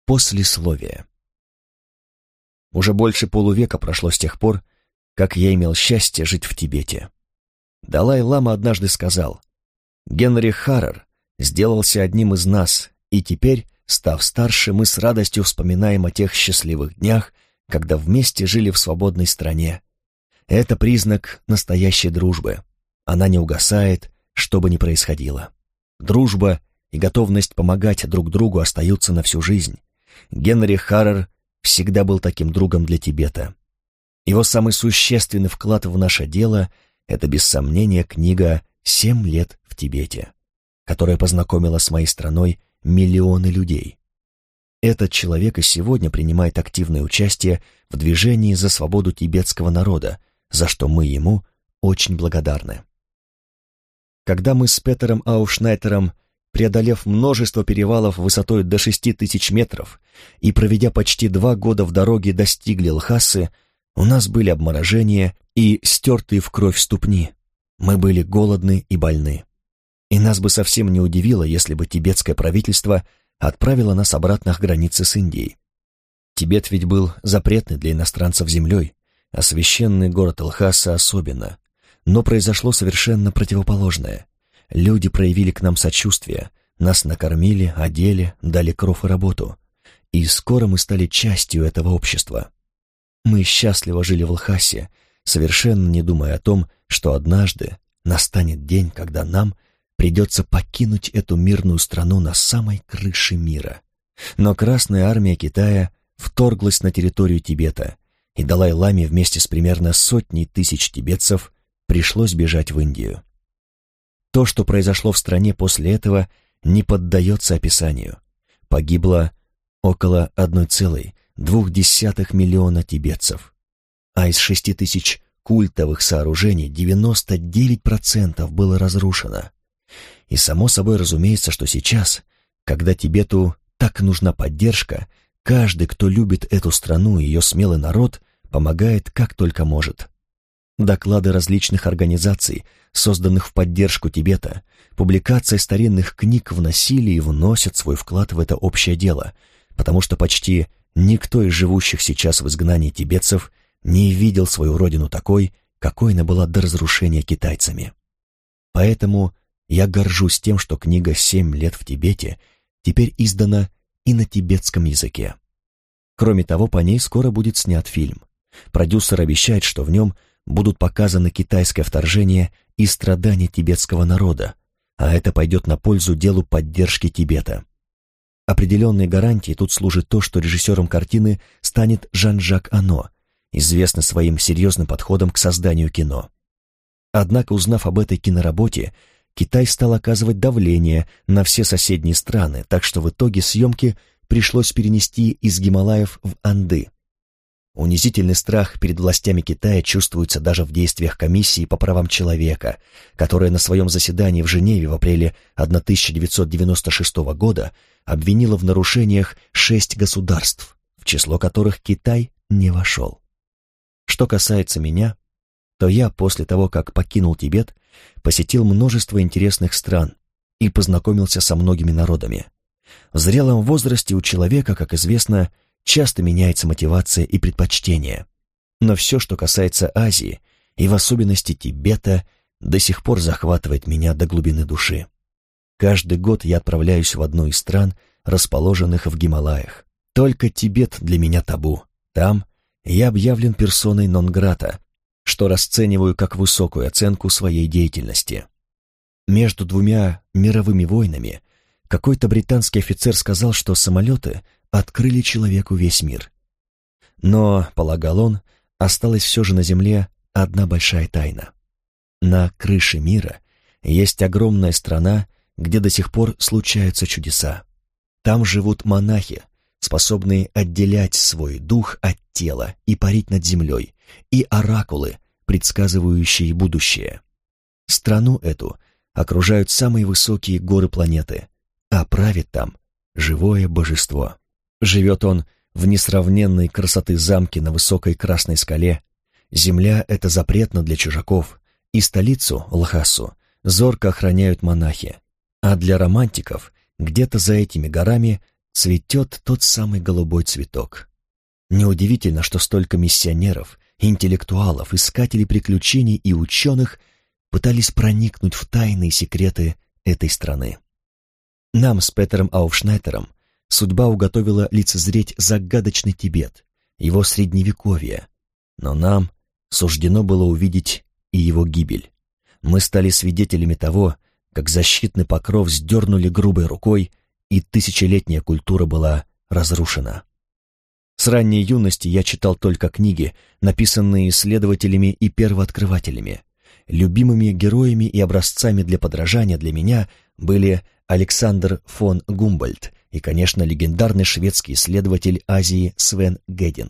Послесловие. Уже больше полувека прошло с тех пор, как я имел счастье жить в Тибете. Далай-лама однажды сказал: «Генри Харрер сделался одним из нас, и теперь, став старше, мы с радостью вспоминаем о тех счастливых днях, когда вместе жили в свободной стране. Это признак настоящей дружбы. Она не угасает, что бы ни происходило. Дружба и готовность помогать друг другу остаются на всю жизнь. Генри Харрер всегда был таким другом для Тибета. Его самый существенный вклад в наше дело — это, без сомнения, книга «7 лет в Тибете», которая познакомила с моей страной миллионы людей. Этот человек и сегодня принимает активное участие в движении за свободу тибетского народа, за что мы ему очень благодарны. Когда мы с Петером Аушнайтером, преодолев множество перевалов высотой до 6000 метров и проведя почти 2 года в дороге, достигли Лхасы, у нас были обморожения и стертые в кровь ступни. Мы были голодны и больны. И нас бы совсем не удивило, если бы тибетское правительство отправило нас обратно к границе с Индией. Тибет ведь был запретный для иностранцев землей, а священный город Лхаса особенно. Но произошло совершенно противоположное. Люди проявили к нам сочувствие, нас накормили, одели, дали кров и работу. И скоро мы стали частью этого общества. Мы счастливо жили в Лхасе, совершенно не думая о том, что однажды настанет день, когда нам придется покинуть эту мирную страну на самой крыше мира. Но Красная армия Китая вторглась на территорию Тибета, и Далай-ламе вместе с примерно 100 тысяч тибетцев пришлось бежать в Индию. То, что произошло в стране после этого, не поддается описанию. Погибло около 1,2 миллиона тибетцев, а из 6 тысяч культовых сооружений 99% было разрушено. И само собой разумеется, что сейчас, когда Тибету так нужна поддержка, каждый, кто любит эту страну и ее смелый народ, помогает как только может. Доклады различных организаций, созданных в поддержку Тибета, публикация старинных книг вносили и вносят свой вклад в это общее дело, потому что почти никто из живущих сейчас в изгнании тибетцев не видел свою родину такой, какой она была до разрушения китайцами. Поэтому я горжусь тем, что книга «7 лет в Тибете» теперь издана и на тибетском языке. Кроме того, по ней скоро будет снят фильм. Продюсер обещает, что в нем будут показаны китайское вторжение и страдания тибетского народа, а это пойдет на пользу делу поддержки Тибета. Определенной гарантией тут служит то, что режиссером картины станет Жан-Жак Ано, известный своим серьезным подходом к созданию кино. Однако, узнав об этой киноработе, Китай стал оказывать давление на все соседние страны, так что в итоге съемки пришлось перенести из Гималаев в Анды. Унизительный страх перед властями Китая чувствуется даже в действиях Комиссии по правам человека, которая на своем заседании в Женеве в апреле 1996 года обвинила в нарушениях 6 государств, в число которых Китай не вошел. Что касается меня, то я после того, как покинул Тибет, посетил множество интересных стран и познакомился со многими народами. В зрелом возрасте у человека, как известно, часто меняется мотивация и предпочтения. Но все, что касается Азии, и в особенности Тибета, до сих пор захватывает меня до глубины души. Каждый год я отправляюсь в одну из стран, расположенных в Гималаях. Только Тибет для меня табу. Там я объявлен персоной нон-грата, что расцениваю как высокую оценку своей деятельности. Между 2 мировыми войнами какой-то британский офицер сказал, что самолеты открыли человеку весь мир. Но, полагал он, осталась все же на земле одна большая тайна. На крыше мира есть огромная страна, где до сих пор случаются чудеса. Там живут монахи, способные отделять свой дух от тела и парить над землей, и оракулы, предсказывающие будущее. Страну эту окружают самые высокие горы планеты, а правит там живое божество. Живет он в несравненной красоты замке на высокой красной скале. Земля эта запретна для чужаков, и столицу, Лхасу, зорко охраняют монахи. А для романтиков где-то за этими горами цветет тот самый голубой цветок. Неудивительно, что столько миссионеров, интеллектуалов, искателей приключений и ученых пытались проникнуть в тайные секреты этой страны. Нам с Петером Ауфшнайтером судьба уготовила лицезреть загадочный Тибет, его средневековье, но нам суждено было увидеть и его гибель. Мы стали свидетелями того, как защитный покров сдернули грубой рукой, и тысячелетняя культура была разрушена. С ранней юности я читал только книги, написанные исследователями и первооткрывателями. Любимыми героями и образцами для подражания для меня были Александр фон Гумбольдт и, конечно, легендарный шведский исследователь Азии Свен Гедин.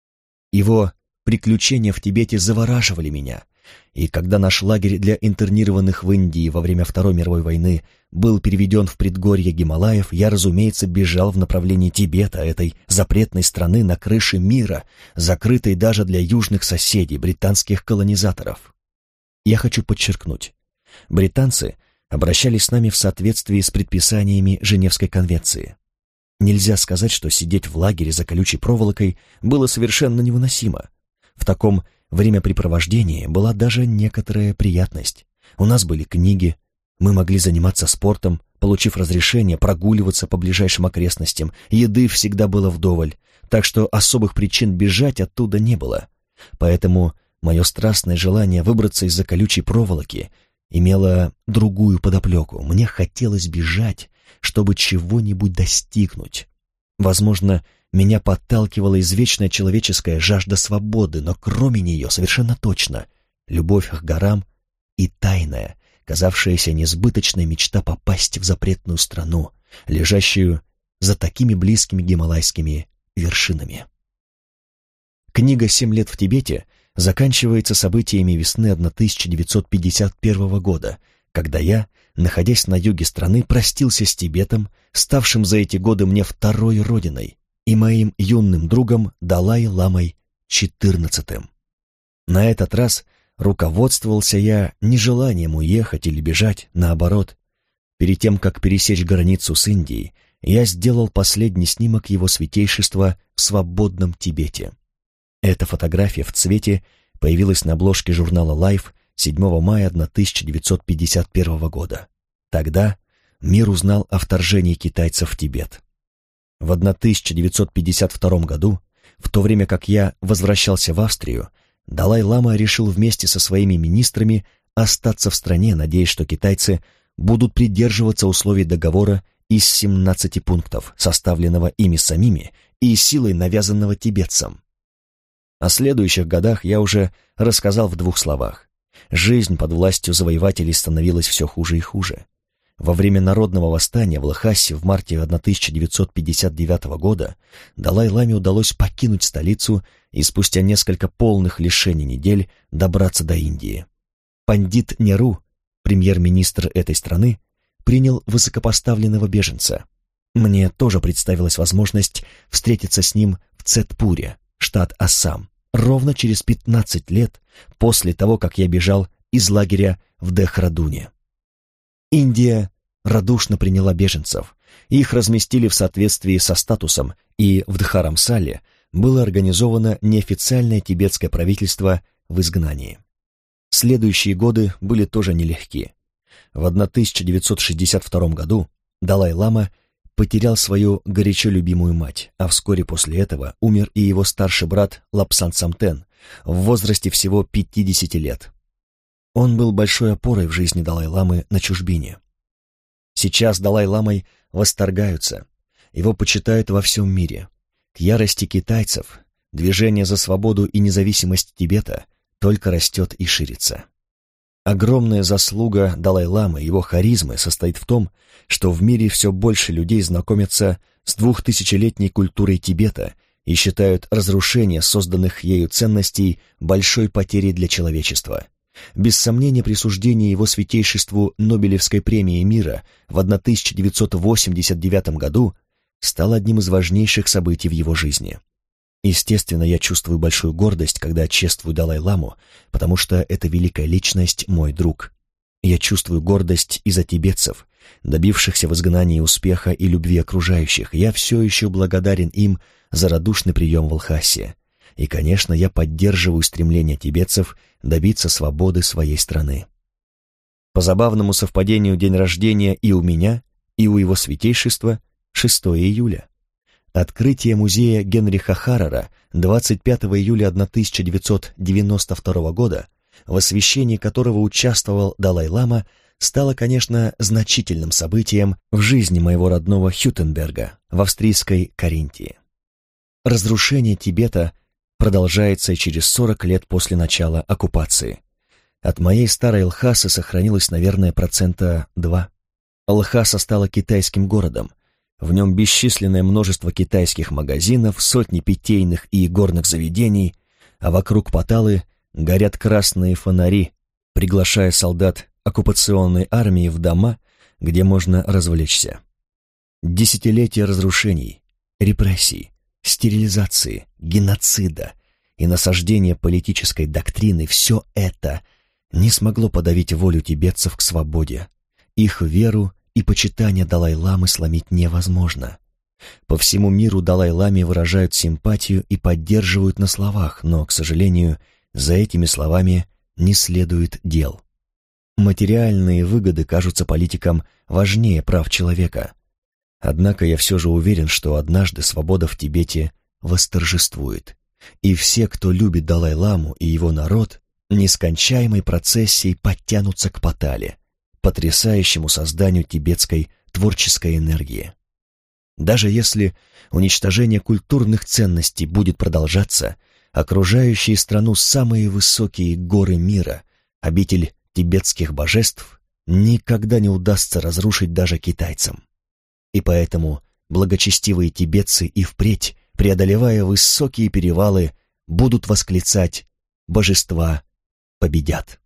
Его приключения в Тибете завораживали меня, и когда наш лагерь для интернированных в Индии во время Второй мировой войны был переведен в предгорье Гималаев, я, разумеется, бежал в направлении Тибета, этой запретной страны на крыше мира, закрытой даже для южных соседей, британских колонизаторов. Я хочу подчеркнуть, британцы обращались с нами в соответствии с предписаниями Женевской конвенции. Нельзя сказать, что сидеть в лагере за колючей проволокой было совершенно невыносимо. В таком времяпрепровождении была даже некоторая приятность. У нас были книги, мы могли заниматься спортом, получив разрешение прогуливаться по ближайшим окрестностям, еды всегда было вдоволь, так что особых причин бежать оттуда не было. Поэтому мое страстное желание выбраться из-за колючей проволоки имело другую подоплеку. Мне хотелось бежать, чтобы чего-нибудь достигнуть. Возможно, меня подталкивала извечная человеческая жажда свободы, но кроме нее совершенно точно любовь к горам и тайная, казавшаяся несбыточной мечта попасть в запретную страну, лежащую за такими близкими гималайскими вершинами. Книга «7 лет в Тибете» заканчивается событиями весны 1951 года, когда я, находясь на юге страны, простился с Тибетом, ставшим за эти годы мне второй родиной, и моим юным другом Далай-ламой XIV. На этот раз руководствовался я не желанием уехать или бежать, наоборот. Перед тем, как пересечь границу с Индией, я сделал последний снимок его святейшества в свободном Тибете. Эта фотография в цвете появилась на обложке журнала Life 7 мая 1951 года. Тогда мир узнал о вторжении китайцев в Тибет. В 1952 году, в то время как я возвращался в Австрию, Далай-лама решил вместе со своими министрами остаться в стране, надеясь, что китайцы будут придерживаться условий договора из 17 пунктов, составленного ими самими и силой навязанного тибетцам. О следующих годах я уже рассказал в 2 словах. Жизнь под властью завоевателей становилась все хуже и хуже. Во время народного восстания в Лхасе в марте 1959 года Далай-ламе удалось покинуть столицу и спустя несколько полных лишений недель добраться до Индии. Пандит Неру, премьер-министр этой страны, принял высокопоставленного беженца. Мне тоже представилась возможность встретиться с ним в Цетпуре, штат Ассам, ровно через 15 лет после того, как я бежал из лагеря в Дехрадуне. Индия радушно приняла беженцев. Их разместили в соответствии со статусом, и в Дхарамсале было организовано неофициальное тибетское правительство в изгнании. Следующие годы были тоже нелегки. В 1962 году Далай-лама потерял свою горячо любимую мать, а вскоре после этого умер и его старший брат Лапсан Цамтен в возрасте всего 50 лет. Он был большой опорой в жизни Далай-ламы на чужбине. Сейчас Далай-ламой восторгаются, его почитают во всем мире. К ярости китайцев движение за свободу и независимость Тибета только растет и ширится. Огромная заслуга Далай-ламы и его харизмы состоит в том, что в мире все больше людей знакомятся с 2000-летней культурой Тибета и считают разрушение созданных ею ценностей большой потерей для человечества. Без сомнения, присуждение его святейшеству Нобелевской премии мира в 1989 году стало одним из важнейших событий в его жизни. Естественно, я чувствую большую гордость, когда чествую Далай-ламу, потому что эта великая личность мой друг. Я чувствую гордость из-за тибетцев, добившихся в изгнании успеха и любви окружающих. Я все еще благодарен им за радушный прием в Лхасе. И, конечно, я поддерживаю стремление тибетцев добиться свободы своей страны. По забавному совпадению день рождения и у меня, и у его святейшества 6 июля. Открытие музея Генриха Харрера 25 июля 1992 года, в освящении которого участвовал Далай-лама, стало, конечно, значительным событием в жизни моего родного Хютенберга в австрийской Каринтии. Разрушение Тибета продолжается и через 40 лет после начала оккупации. От моей старой Лхасы сохранилось, наверное, 2%. Лхаса стала китайским городом. В нем бесчисленное множество китайских магазинов, сотни питейных и горных заведений, а вокруг Патталы горят красные фонари, приглашая солдат оккупационной армии в дома, где можно развлечься. Десятилетия разрушений, репрессий, стерилизации, геноцида и насаждения политической доктрины — все это не смогло подавить волю тибетцев к свободе. Их веру и почитание Далай-ламы сломить невозможно. По всему миру Далай-ламе выражают симпатию и поддерживают на словах, но, к сожалению, за этими словами не следует дел. Материальные выгоды кажутся политикам важнее прав человека. Однако я все же уверен, что однажды свобода в Тибете восторжествует, и все, кто любит Далай-ламу и его народ, нескончаемой процессией подтянутся к Паттале, потрясающему созданию тибетской творческой энергии. Даже если уничтожение культурных ценностей будет продолжаться, окружающие страну самые высокие горы мира, обитель тибетских божеств, никогда не удастся разрушить даже китайцам. И поэтому благочестивые тибетцы и впредь, преодолевая высокие перевалы, будут восклицать: «Божества победят».